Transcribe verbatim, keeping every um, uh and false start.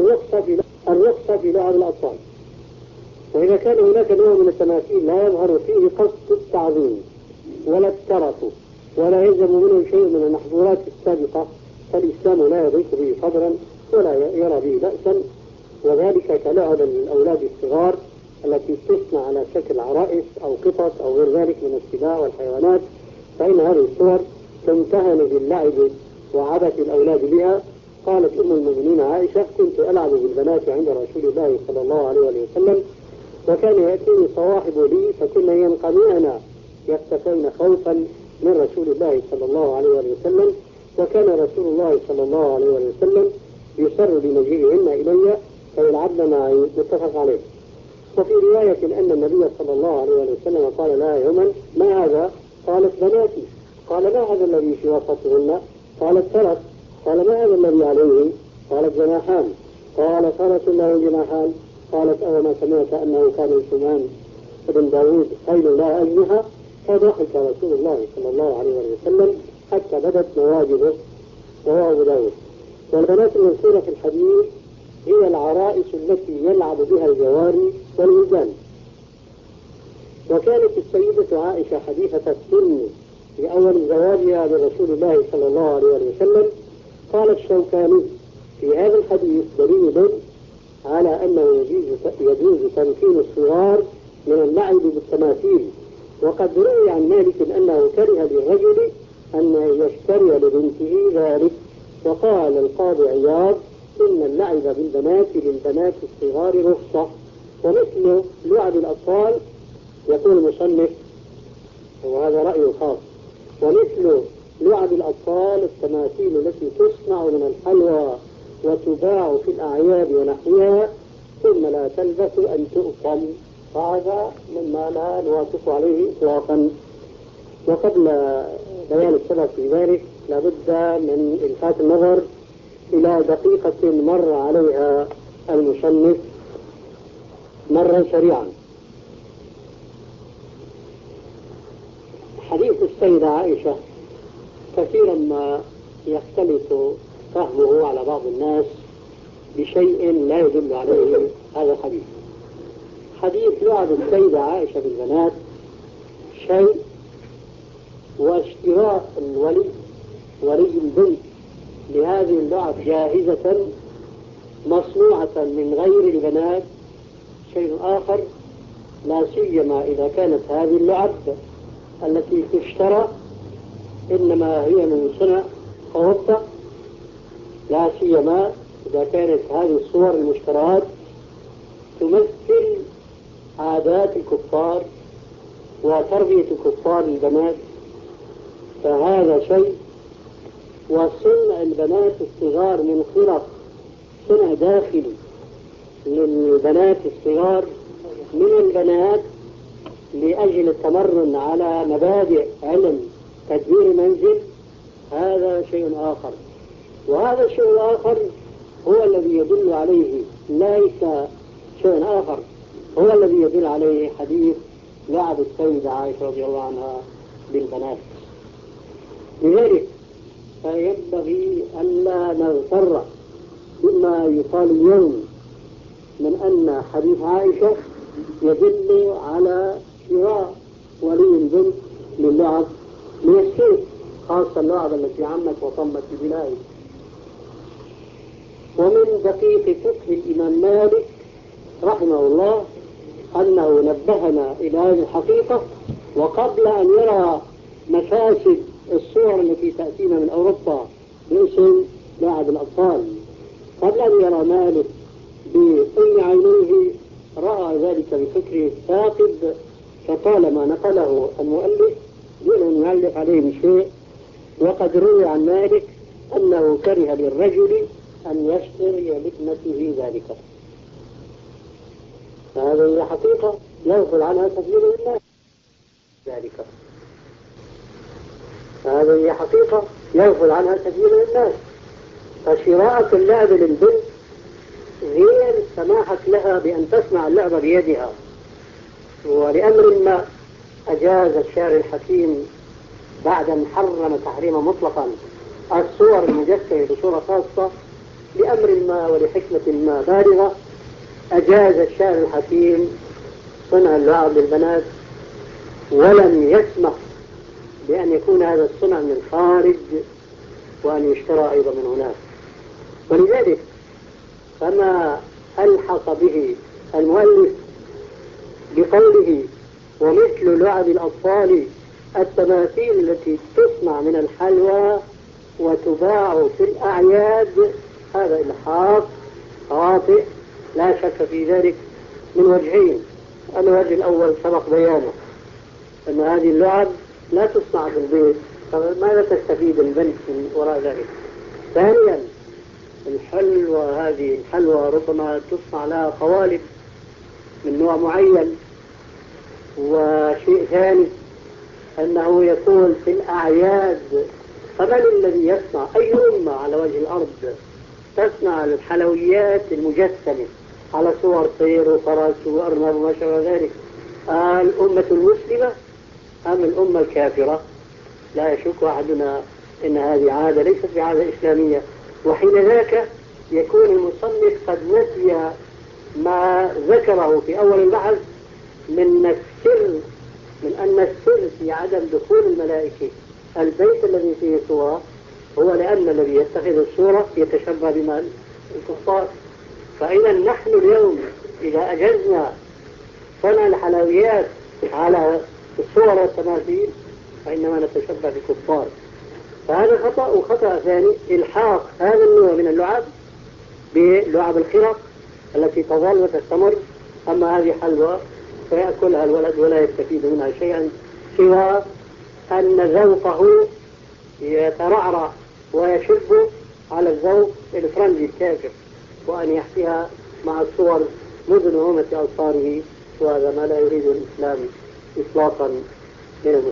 الرخصة في الرخصة في لعب الأطفال. وإذا كان هناك نوع من التماثيل لا يظهر فيه قصد التعظيم ولا الترف ولا يلزم منه شيء من المحظورات السابقة فالإسلام لا يضيق به صدرا ولا يرى به بأسا، وذلك كلعب الأولاد الصغار التي تصنع على شكل عرائس أو قطط أو غير ذلك من السباع والحيوانات، فإن هذه الصور تمتهن باللعب وعبث الأولاد بها. قالت أم المؤمنين عائشة: كنت ألعب بالبنات عند رسول الله صلى الله عليه وسلم، وكان يأتيني صواحب لي فكنا ينقمعن يختفين خوفا من رسول الله صلى الله عليه وسلم، وكان رسول الله صلى الله عليه وسلم يسر بمجيئهن إلي فيلعبن معي. متفق عليه. وفي رواية أن النبي صلى الله عليه وسلم قال لها يوما: ما هذا؟ قالت: بناتي. قال: ما هذا الذي في وسطهن؟ قالت: فرس. قال: ما هذا الذي عليه؟ قالت: جناحان. قال: فرس له جناحان. قالت: أو ما سمعت أنه كان سليمان ابن داود خيل لا أجنحة؟ فضحك رسول الله صلى الله عليه وسلم حتى بدت نواجذه. رواه أبو داود. والبنات المذكورة في الحديث هي العرائس التي يلعب بها الجواري والولدان. وكانت السيدة عائشة حديثة السن في أول زواجها برسول الله صلى الله عليه وسلم. قال الشوكاني: في هذا الحديث دليل على أنه يجوز تمكين الصغار من اللعب بالتماثيل، وقد روي عن مالك أنه كره للرجل أن يشتري لبنته ذلك. وقال القاضي عياض: إن اللعب بالبنات للبنات الصغار رخصة، ومثل لعب الأطفال يقول المصنف وهذا رأي خاص، ومثل لعب الأطفال التماثيل التي تصنع من الحلوى وتباع في الأعياد ونحوها ثم لا تلبث أن تؤكل، فهذا مما لا نوافق عليه إطلاقا. وقبل بيان السبب في ذلك لابد من إلفات النظر إلى دقيقة مر عليها المصنف مرا سريعا. حديث السيدة عائشة كثيرا ما يختلط فهمه على بعض الناس بشيء لا يدل عليه هذا الحديث. حديث لعب السيدة عائشة بالبنات شيء، واشتراء الولي ولي البنت لهذه اللعب جاهزة مصنوعة من غير البنات شيء آخر، لا سيما إذا كانت هذه اللعب التي تشترى إنما هي من صنع أوروبا، لا سيما إذا كانت هذه الصور المشترات تمثل عادات الكفار وتربية الكفار للبنات، فهذا شيء. وصنع البنات الصغار من خرق صنع داخلي للبنات الصغار من البنات لأجل التمرن على مبادئ علم تدبير المنزل، هذا شيء آخر. وهذا الشيء الآخر هو الذي يدل عليه، ليس شيء آخر، هو الذي يدل عليه حديث لعب السيدة عائشة رضي الله عنها بالبنات. لذلك فينبغي ألا نغتر بما يقال اليوم من أن حديث عائشة يدل على شراء ولي البنت للعب من السوق، خاصة اللعب التي عمت وطمت ببلاد. ومن دقيق فقه الإمام مالك رحمه الله أنه نبهنا إلى هذه الحقيقة، وقبل أن يرى مفاسد الصور التي تأتينا من أوروبا باسم لعب الأطفال، قبل أن يرى مالك بأم عينيه رأى ذلك بفكره الثاقب، فطالما نقله المؤلف دون أن يعلق عليه بشيء. وقد روي عن مالك أنه كره للرجل أن يشتري لابنته ذلك، فهذه هي حقيقة يغفل عنها كثير من الناس ذلك فهذه هي حقيقة يغفل عنها كثير من الناس. فشراءة اللعب للبنت غير سماحة لها بأن تصنع اللعبة بيدها، ولأمر ما أجاز الشارع الحكيم بعد أن حرم تحريما مطلقا الصور المجسمة بصورة خاصة لأمر ما ولحكمة ما بالغة أجاز الشارع الحكيم صنع اللعب للبنات، ولم يسمح بأن يكون هذا الصنع من الخارج وأن يشترى أيضا من هناك. ولذلك فما ألحق به المؤلف بقوله ومثل لعب الأطفال التماثيل التي تصنع من الحلوى وتباع في الأعياد، هذا إلحاق خاطئ لا شك في ذلك من وجهين. الوجه الأول سبق بيانه، أن هذه اللعب لا تصنع في البيت، فماذا تستفيد البنت من وراء ذلك؟ ثانيا الحلوى، هذه الحلوى ربما تصنع لها قوالب من نوع معين. وشيء ثاني أنه يكون في الأعياد، فمن الذي يصنع؟ أي أمة على وجه الأرض تصنع الحلويات المجسمة على صور طير وفرس وأرنب وما شابه ذلك؟ آه الأمة المسلمة أم الأمة الكافرة؟ لا يشك أحدنا أن هذه عادة ليست بعادة إسلامية. وحين ذاك يكون المصنف قد نسي ما ذكره في أول البحث من السر، من أن السر في عدم دخول الملائكة البيت الذي فيه صورة هو لأن الذي يتخذ الصورة يتشبه بما الكفار. فإذا نحن اليوم إذا أجزنا صنع الحلويات على الصور والتماثيل فإنما نتشبه بالكفار. فهذا خطأ. وخطأ ثاني إلحاق هذا النوع من اللعب بلعب الخرق التي تظل وتستمر. أما هذه حلوى فيأكلها الولد ولا يستفيد منها شيئا سوى أن ذوقه يترعرع ويشب على الذوق الفرنجي الكافر، وأن يحكيها مع الصور مدن وهمة أبصاره، وهذا ما لا يريد الإسلام إطلاقا من